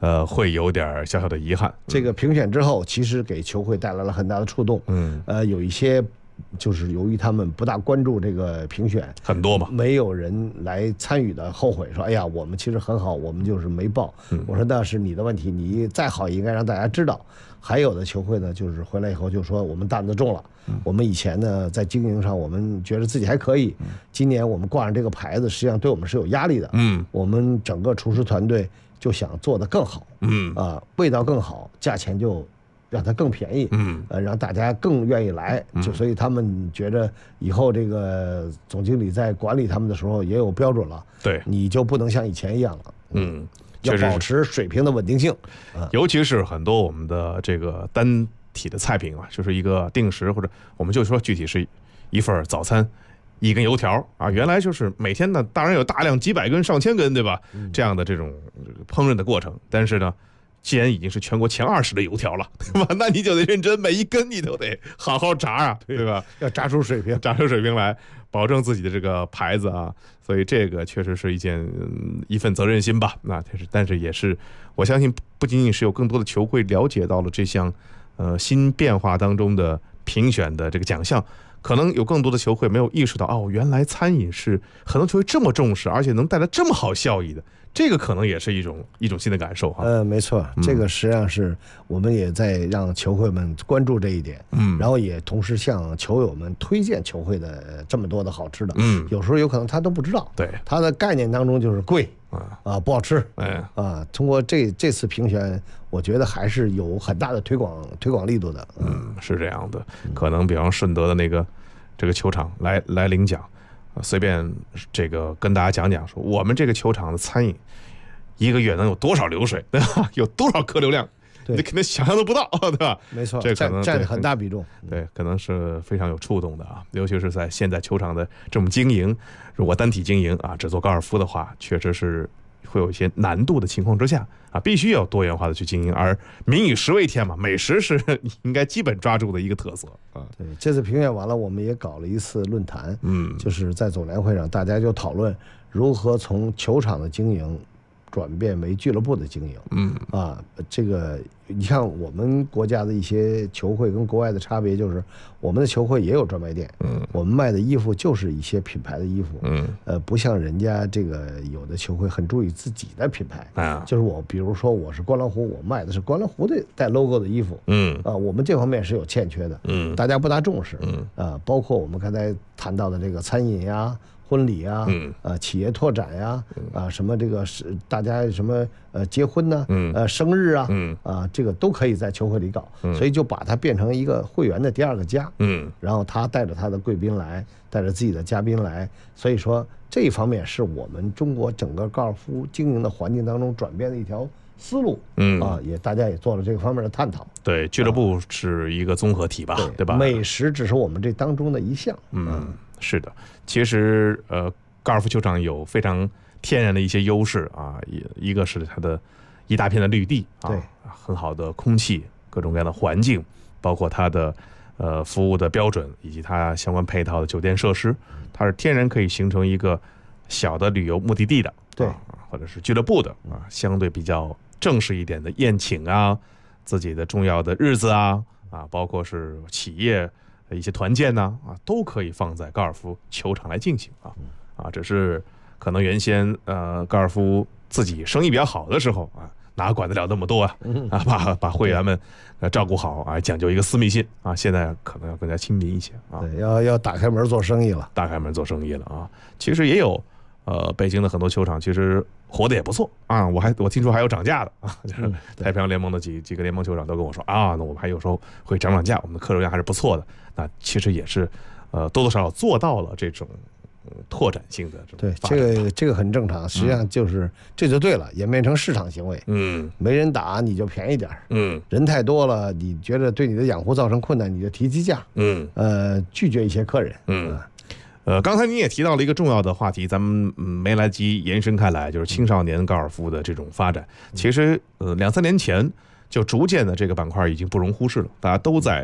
会有点小小的遗憾。 这个评选之后，其实给球会带来了很大的触动。有一些就是由于他们不大关注这个评选， 很多嘛， 没有人来参与的，后悔说：“哎呀，我们其实很好，我们就是没报。”我说那是你的问题，你再好也应该让大家知道。还有的球会呢，就是回来以后就说我们担子重了。我们以前呢在经营上，我们觉得自己还可以。今年我们挂上这个牌子，实际上对我们是有压力的。我们整个厨师团队就想做得更好。味道更好，价钱就让它更便宜。让大家更愿意来。就所以他们觉得以后这个总经理在管理他们的时候也有标准了。 对， 你就不能像以前一样了。要保持水平的稳定性， 尤其是很多我们的这个单体的菜品啊，就是一个定时，或者我们就说具体是一份早餐，1根油条啊，原来就是每天呢，当然有大量几百根、上千根，对吧？这样的这种烹饪的过程，但是呢，既然已经是全国前20的油条了，对吧？那你就得认真，每一根你都得好好炸啊，对吧？ 要炸出水平， 炸出水平来，保证自己的这个牌子啊。所以这个确实是一份责任心吧。那但是也是，我相信不仅仅是有更多的球会了解到了这项新变化当中的评选的这个奖项，可能有更多的球会没有意识到，哦，原来餐饮是很多球会这么重视，而且能带来这么好效益的。这个可能也是一种新的感受哈。 没错，这个实际上是我们也在让球会们关注这一点。然后也同时向球友们推荐球会的这么多的好吃的。有时候有可能他都不知道。 对， 他的概念当中就是贵不好吃。通过这次评选，我觉得还是有很大的推广力度的。 是这样的。可能比方顺德的这个球场来领奖。随便这个跟大家讲讲，说我们这个球场的餐饮1个月能有多少流水，对吧？有多少客流量，你肯定想象都不到，对吧？ 没错， 这可能占很大比重。 对，可能是非常有触动的啊，尤其是在现在球场的这种经营，如果单体经营啊，只做高尔夫的话，确实是会有一些难度的情况之下啊，必须要多元化的去经营。而民以食为天嘛，美食是应该基本抓住的一个特色啊。 对，这次评选完了，我们也搞了一次论坛，就是在总联会上，大家就讨论如何从球场的经营转变为俱乐部的经营。这个你看我们国家的一些球会跟国外的差别，就是我们的球会也有专卖店，我们卖的衣服就是一些品牌的衣服，不像人家这个有的球会很注意自己的品牌，就是比如说我是观澜湖，我卖的是观澜湖的带 logo 的衣服，我们这方面是有欠缺的，大家不大重视，包括我们刚才谈到的这个餐饮呀。婚礼啊，企业拓展呀，什么这个是大家什么结婚呢，生日啊，这个都可以在球会里搞，所以就把它变成一个会员的第2个家，然后他带着他的贵宾来，带着自己的嘉宾来，所以说这一方面是我们中国整个高尔夫经营的环境当中转变的一条思路，大家也做了这个方面的探讨。 对，俱乐部是一个综合体吧，对吧？ 美食只是我们这当中的一项。 是的，其实高尔夫球场有非常天然的一些优势啊，一个是它的一大片的绿地啊，很好的空气，各种各样的环境，包括它的服务的标准以及它相关配套的酒店设施，它是天然可以形成一个小的旅游目的地的， 对， 或者是俱乐部的啊，相对比较正式一点的宴请啊，自己的重要的日子啊，包括是企业一些团建呢，都可以放在高尔夫球场来进行只是可能原先高尔夫自己生意比较好的时候哪管得了那么多把会员们照顾好讲究一个私密性现在可能要更加亲民一些对，要打开门做生意了， 其实也有北京的很多球场其实活得也不错我听说还有涨价的就是太平洋联盟的几个联盟球场都跟我说那我们还有时候会涨价，我们的客流量还是不错的。那其实也是多多少少做到了这种拓展性的这种发展。 对，这个很正常，实际上就是这就对了，演变成市场行为。没人打你就便宜点人太多了，你觉得对你的养护造成困难，你就提价。拒绝一些客人。 刚才你也提到了一个重要的话题，咱们没来及延伸开来，就是青少年高尔夫的这种发展。其实2-3年前就逐渐的这个板块已经不容忽视了，大家都在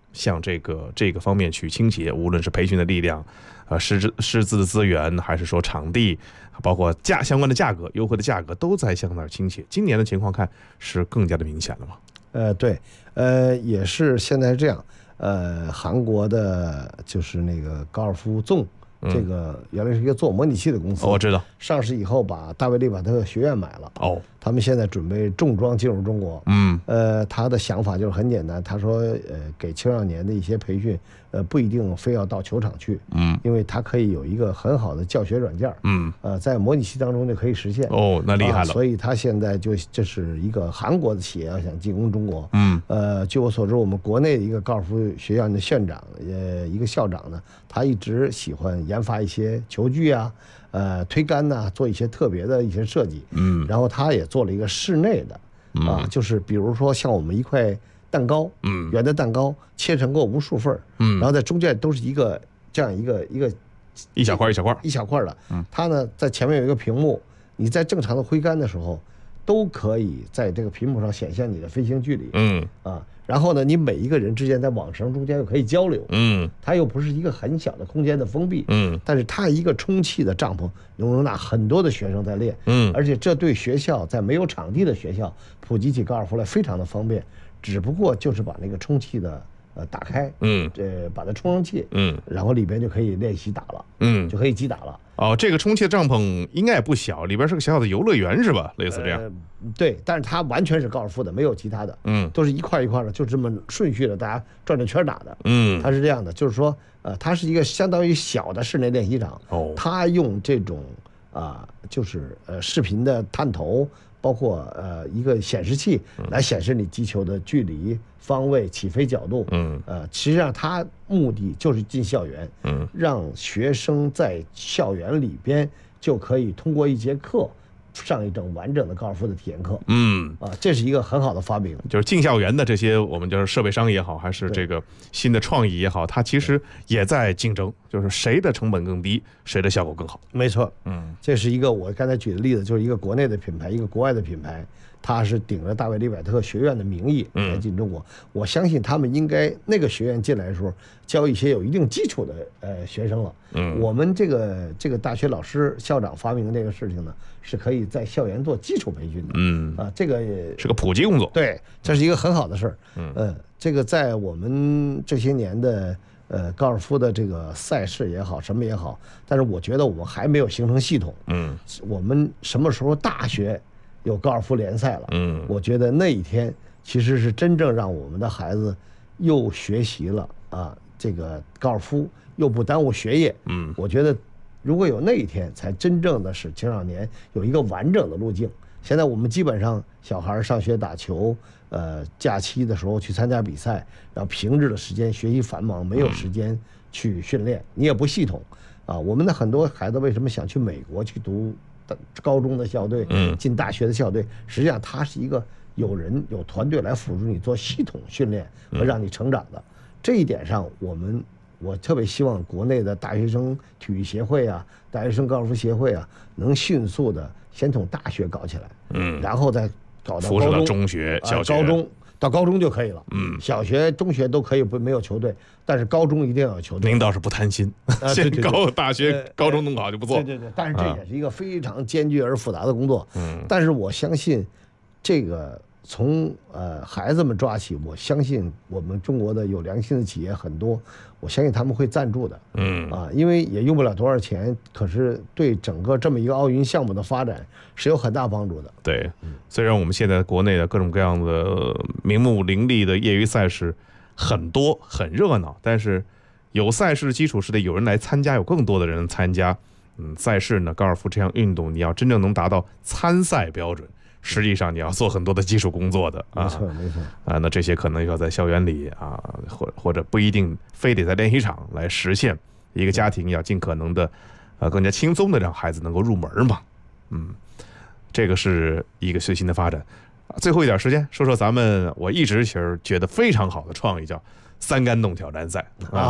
向这个方面去倾斜，无论是培训的力量，师资的资源，还是说场地，包括相关的价格、优惠的价格，都在向那儿倾斜。今年的情况看是更加的明显了吗？ 对，也是现在是这样。韩国的就是那个高尔夫纵。这个原来是一个做模拟器的公司， 我知道。 上市以后把大卫利瓦特学院买了。他们现在准备重装进入中国。他的想法就是很简单，他说，给青少年的一些培训，不一定非要到球场去。因为他可以有一个很好的教学软件。在模拟器当中就可以实现。 那厉害了。 所以他现在这是一个韩国的企业要想进攻中国。据我所知，我们国内的一个高尔夫学院的院长，一个校长呢，他一直喜欢研发一些球具啊，推杆呐，做一些特别的一些设计。然后他也做了一个室内的，就是比如说像我们一块蛋糕，圆的蛋糕切成过无数份，然后在中间都是一个这样一小块的，它呢在前面有一个屏幕，你在正常的挥杆的时候，都可以在这个屏幕上显现你的飞行距离。然后呢，你每一个人之间在网绳中间又可以交流。它又不是一个很小的空间的封闭。但是它一个充气的帐篷能容纳很多的学生在练。而且这对学校在没有场地的学校普及起高尔夫来非常的方便。只不过就是把那个充气的打开，把它充上气，然后里边就可以练习打了，就可以击打了。 这个充气的帐篷应该也不小，里边是个小小的游乐园是吧？类似这样。 对，但是它完全是高尔夫的，没有其他的，都是一块一块的，就这么顺序的，大家转着圈打的。它是这样的，就是说，它是一个相当于小的室内练习场。它用这种就是视频的探头，包括一个显示器来显示你击球的距离、方位、起飞角度。实际上它目的就是进校园，让学生在校园里边就可以通过一节课上一整完整的高尔夫的体验课。这是一个很好的发明。 就是进校园的这些，我们就是设备商也好，还是这个新的创意也好，它其实也在竞争，就是谁的成本更低，谁的效果更好。 没错。这是一个我刚才举的例子，就是一个国内的品牌，一个国外的品牌，他是顶着大卫利瓦特学院的名义来进中国。我相信他们应该那个学院进来的时候教一些有一定基础的学生了。我们这个大学老师校长发明的这个事情呢，是可以在校园做基础培训的。这个是个普及工作。 对，这是一个很好的事儿。这个在我们这些年的高尔夫的这个赛事也好，什么也好，但是我觉得我们还没有形成系统。我们什么时候大学有高尔夫联赛了？我觉得那一天其实是真正让我们的孩子又学习了这个高尔夫，又不耽误学业。我觉得如果有那一天，才真正的使青少年有一个完整的路径。现在我们基本上小孩上学打球，假期的时候去参加比赛，然后平日的时间学习繁忙，没有时间去训练，你也不系统我们的很多孩子为什么想去美国去读高中的校队，进大学的校队？实际上它是一个有人有团队来辅助你做系统训练和让你成长的。这一点上，我特别希望国内的大学生体育协会啊，大学生高尔夫协会啊，能迅速的先从大学搞起来，然后再搞到高中、 中学、小学、 高中，到高中就可以了。小学、中学都可以没有球队，但是高中一定要有球队。 您倒是不贪心，先大学、高中弄好就不错。 对，但是这也是一个非常艰巨而复杂的工作。但是我相信，这个从孩子们抓起，我相信我们中国的有良心的企业很多，我相信他们会赞助的。因为也用不了多少钱，可是对整个这么一个奥运项目的发展是有很大帮助的。 对，虽然我们现在国内的各种各样的名目林立的业余赛事很多很热闹，但是有赛事的基础是得有人来参加，有更多的人参加。赛事呢，高尔夫这项运动，你要真正能达到参赛标准，实际上你要做很多的基础工作的。 没错。 那这些可能要在校园里或者不一定非得在练习场来实现。一个家庭要尽可能的更加轻松的让孩子能够入门嘛。这个是一个最新的发展。最后一点时间，说说我一直其实觉得非常好的创意，叫三杆洞挑战赛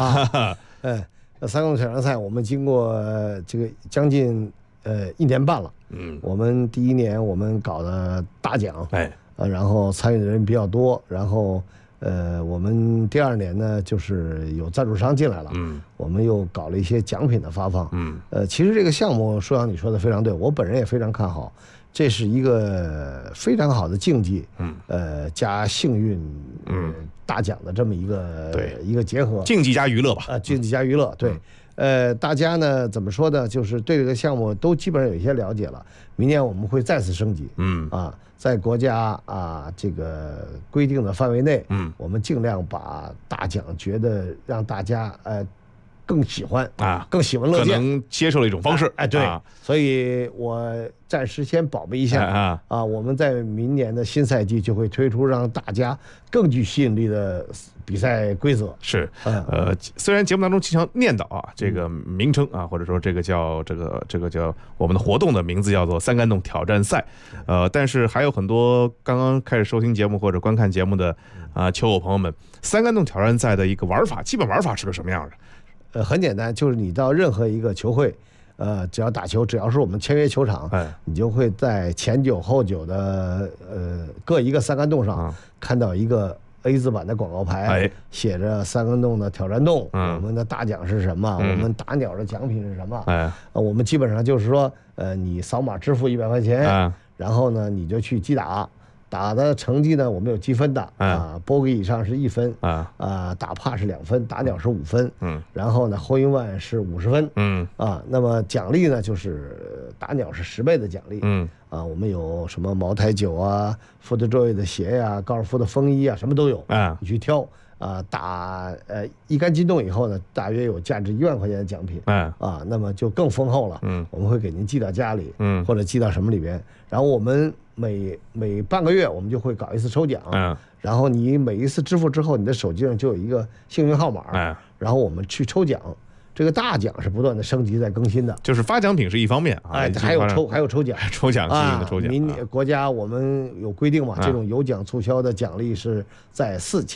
三杆洞挑战赛我们经过这个将近1年半了。我们第一年我们搞的大奖，然后参与的人比较多，然后我们第2年呢，就是有赞助商进来了，我们又搞了一些奖品的发放，其实这个项目，舒阳你说的非常对，我本人也非常看好，这是一个非常好的竞技，加幸运，大奖的这么一个结合， 竞技加娱乐吧， 竞技加娱乐，对。大家呢怎么说呢？就是对这个项目都基本上有一些了解了。明年我们会再次升级，在国家这个规定的范围内，我们尽量把大奖觉得让大家更喜欢更喜闻乐见， 可能接受的一种方式。 对，所以我暂时先保密一下我们在明年的新赛季就会推出让大家更具吸引力的比赛规则。 是，虽然节目当中经常念叨这个名称或者说这个叫我们的活动的名字叫做三杆洞挑战赛，但是还有很多刚刚开始收听节目或者观看节目的球友朋友们，三杆洞挑战赛的一个玩法，基本玩法是个什么样的？ 很简单，就是你到任何一个球会，只要打球，只要是我们签约球场，你就会在前9后9的各一个三杆洞上看到一个 A 字版的广告牌，写着三杆洞的挑战洞，我们的大奖是什么，我们打鸟的奖品是什么，我们基本上就是说，你扫码支付100块钱，然后呢你就去击打。打的成绩呢，我们有积分的bogey 以上是1分打帕是2分，打鸟是5分，然后呢 hole in one 是50分，那么奖励呢就是打鸟是10倍的奖励，我们有什么茅台酒FootJoy 的鞋呀，高尔夫的风衣什么都有，你去挑。打一杆进洞以后呢，大约有价值1万块钱的奖品，那么就更丰厚了，我们会给您寄到家里，或者寄到什么里边，然后我们每半个月我们就会搞一次抽奖，然后你每一次支付之后，你的手机上就有一个幸运号码，然后我们去抽奖。这个大奖是不断的升级在更新的， 就是发奖品是一方面还有抽奖， 抽奖幸运的抽奖。 明年国家我们有规定嘛，这种有奖促销的奖励是在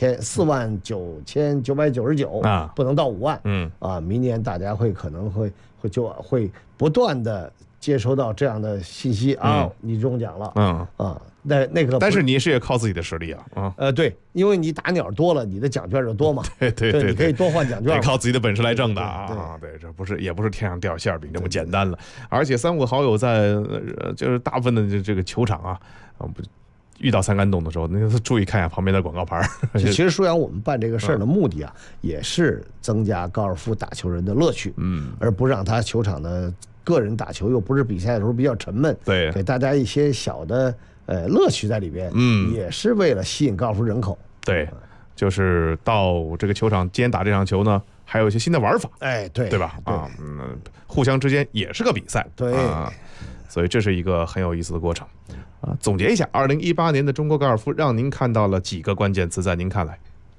49999，不能到5万。明年大家可能会不断的接收到这样的信息你中奖了，那个， 但是你也靠自己的实力对，因为你打鸟多了，你的奖券就多嘛， 对， 你可以多换奖券， 得靠自己的本事来挣的对，这也不是天上掉馅饼这么简单了。而且3、5好友在就是大部分的这个球场遇到三杆洞的时候，那就注意看一下旁边的广告牌。 其实舒阳，我们办这个事儿的目的也是增加高尔夫打球人的乐趣，而不让他球场的个人打球又不是比赛的时候比较沉闷， 对， 给大家一些小的乐趣在里边，也是为了吸引高尔夫人口。 对，就是到这个球场，今天打这场球呢，还有一些新的玩法，对吧？互相之间也是个比赛， 对， 所以这是一个很有意思的过程。总结一下，2018年的中国高尔夫让您看到了几个关键词，在您看来？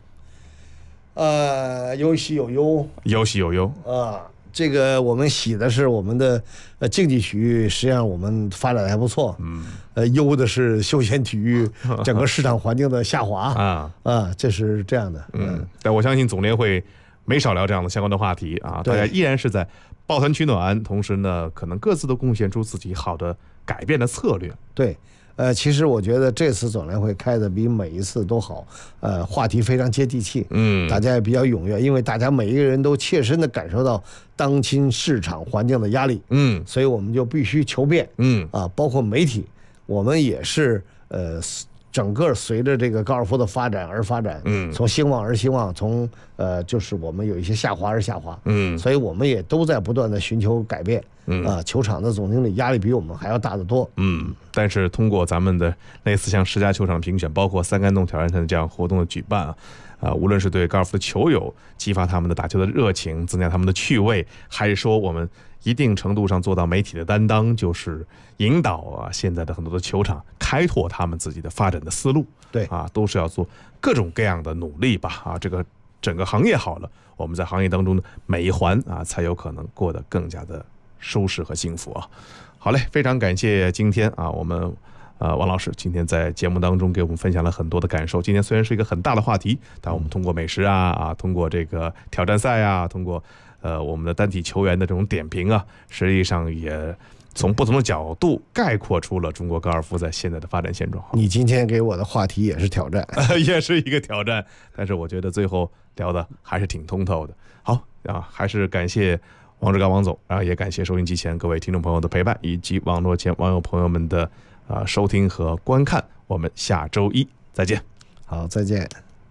有喜有忧， 有喜有忧这个我们喜的是我们的竞技体育，实际上我们发展的还不错。忧的是休闲体育整个市场环境的下滑这是这样的。 但我相信总联会没少聊这样的相关的话题大家依然是在抱团取暖，同时呢，可能各自都贡献出自己好的改变的策略。 对。其实我觉得这次总联会开的比每一次都好，话题非常接地气，大家也比较踊跃，因为大家每一个人都切身的感受到当今市场环境的压力，所以我们就必须求变，包括媒体，我们也是整个随着这个高尔夫的发展而发展，从兴旺而兴旺，从就是我们有一些下滑而下滑，所以我们也都在不断的寻求改变，球场的总经理压力比我们还要大得多， 但是通过咱们的类似像10家球场评选，包括三杆洞挑战赛的这样活动的举办无论是对高尔夫的球友激发他们的打球的热情，增加他们的趣味，还是说我们一定程度上做到媒体的担当，就是引导现在的很多的球场开拓他们自己的发展的思路， 对都是要做各种各样的努力吧这个整个行业好了，我们在行业当中的每一环才有可能过得更加的舒适和幸福好嘞，非常感谢今天我们王老师今天在节目当中给我们分享了很多的感受。今天虽然是一个很大的话题，但我们通过美食通过这个挑战赛通过我们的单体球员的这种点评实际上也从不同的角度概括出了中国高尔夫在现在的发展现状。 你今天给我的话题也是挑战， 也是一个挑战，但是我觉得最后聊的还是挺通透的。好啊，还是感谢王志刚王总，然后也感谢收音机前各位听众朋友的陪伴，以及网络前网友朋友们的收听和观看。我们下周一再见。 好，再见。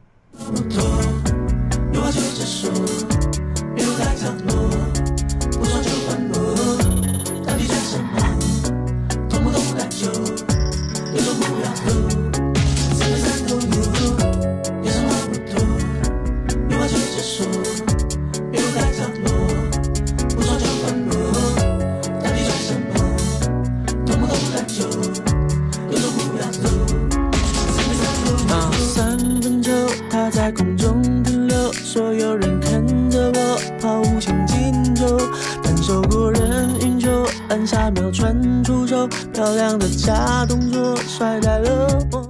在空中停留，所有人看着我抛物前进球，单手过人运球，按下秒传出手，漂亮的假动作甩开了我。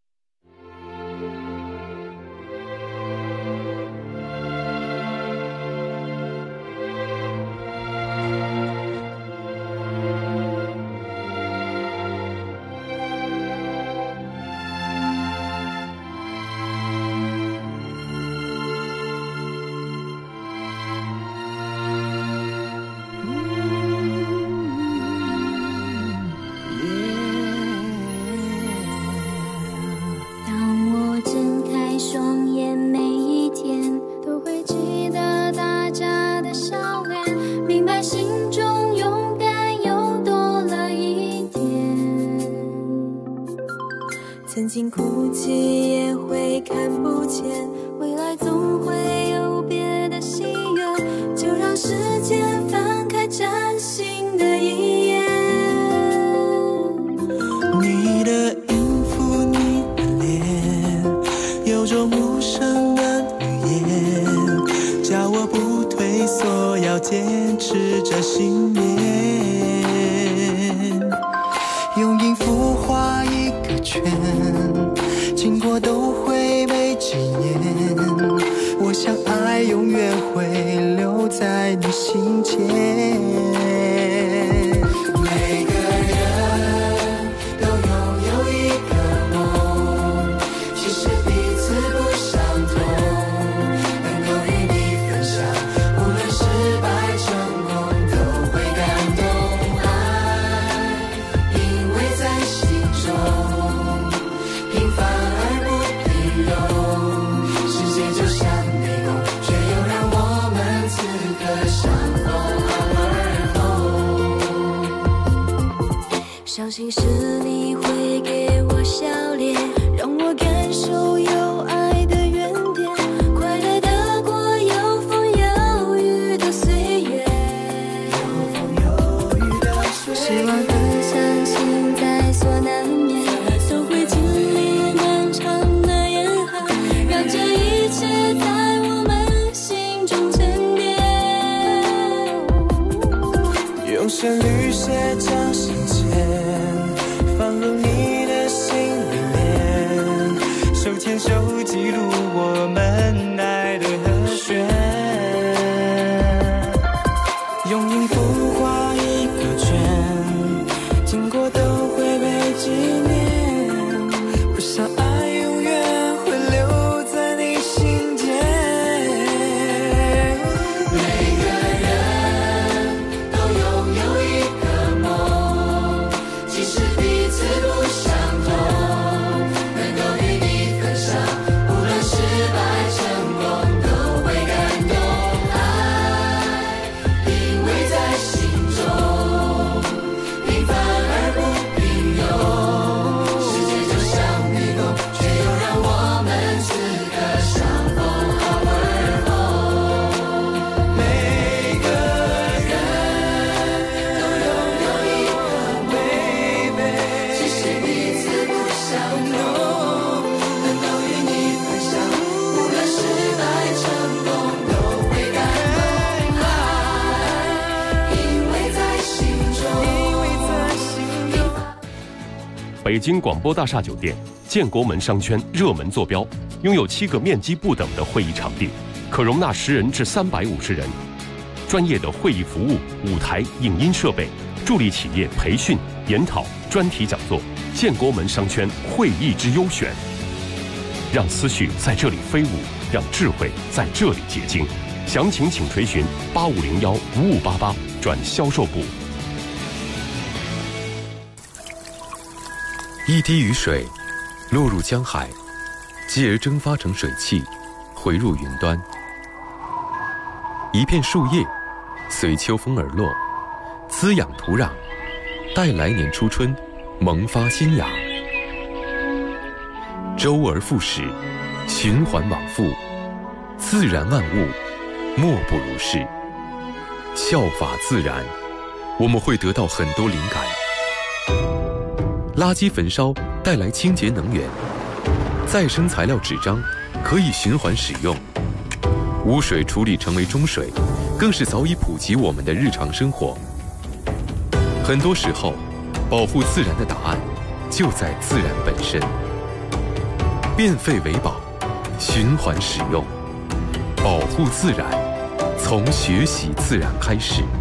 曾经哭泣也会看不见，未来总会有别的心愿，就让时间翻开崭新的一页。 你的音符，你的脸，有种无声的语言，叫我不退缩，要坚持着信念。用音符画一个圈，经过都会被纪念。我想爱永远会留在你心间。每个人都拥有一个梦，其实彼此不相同，能够与你分享，无论失败成功都会感动。爱因为在心中平凡而不平庸，世界就像迷宫，却又让我们此刻相逢好而后。 相信是你会给我笑脸，让我感受有爱的原点，快乐的过有风有雨的岁月。希望和相信在所难免，都会经历漫长的严寒，让这一切在我们心中沉淀。 用旋律写张信笺，放入你的心里面，手牵手记录我们爱的和弦。用音符画一个圈，经过都会被纪念。我想爱永远会留在你心间。每个人都拥有一个梦，即使彼此不相同，能够与你分享，无论失败成功都会感动。爱因为在心中平凡而不平庸，世界就像迷宫，却又让我们此刻相逢好而后。每个人都拥有一个 baby， 即使彼此不相同，能够与你分享，无论失败成功都会感动。爱因为在心中。 北京广播大厦酒店建国门商圈热门坐标，拥有7个面积不等的会议场地，可容纳10人至350人。专业的会议服务、舞台、影音设备， 助力企业培训、研讨、专题讲座，建国门商圈会议之优选。让思绪在这里飞舞，让智慧在这里结晶。详情请垂询8501-5588转销售部。 一滴雨水落入江海，继而蒸发成水汽，回入云端。一片树叶随秋风而落，滋养土壤，待来年初春萌发新芽。周而复始，循环往复，自然万物莫不如是。效法自然，我们会得到很多灵感。垃圾焚烧带来清洁能源，再生材料纸张可以循环使用，污水处理成为中水，更是早已普及我们的日常生活。很多时候，保护自然的答案就在自然本身。变废为宝，循环使用，保护自然，从学习自然开始。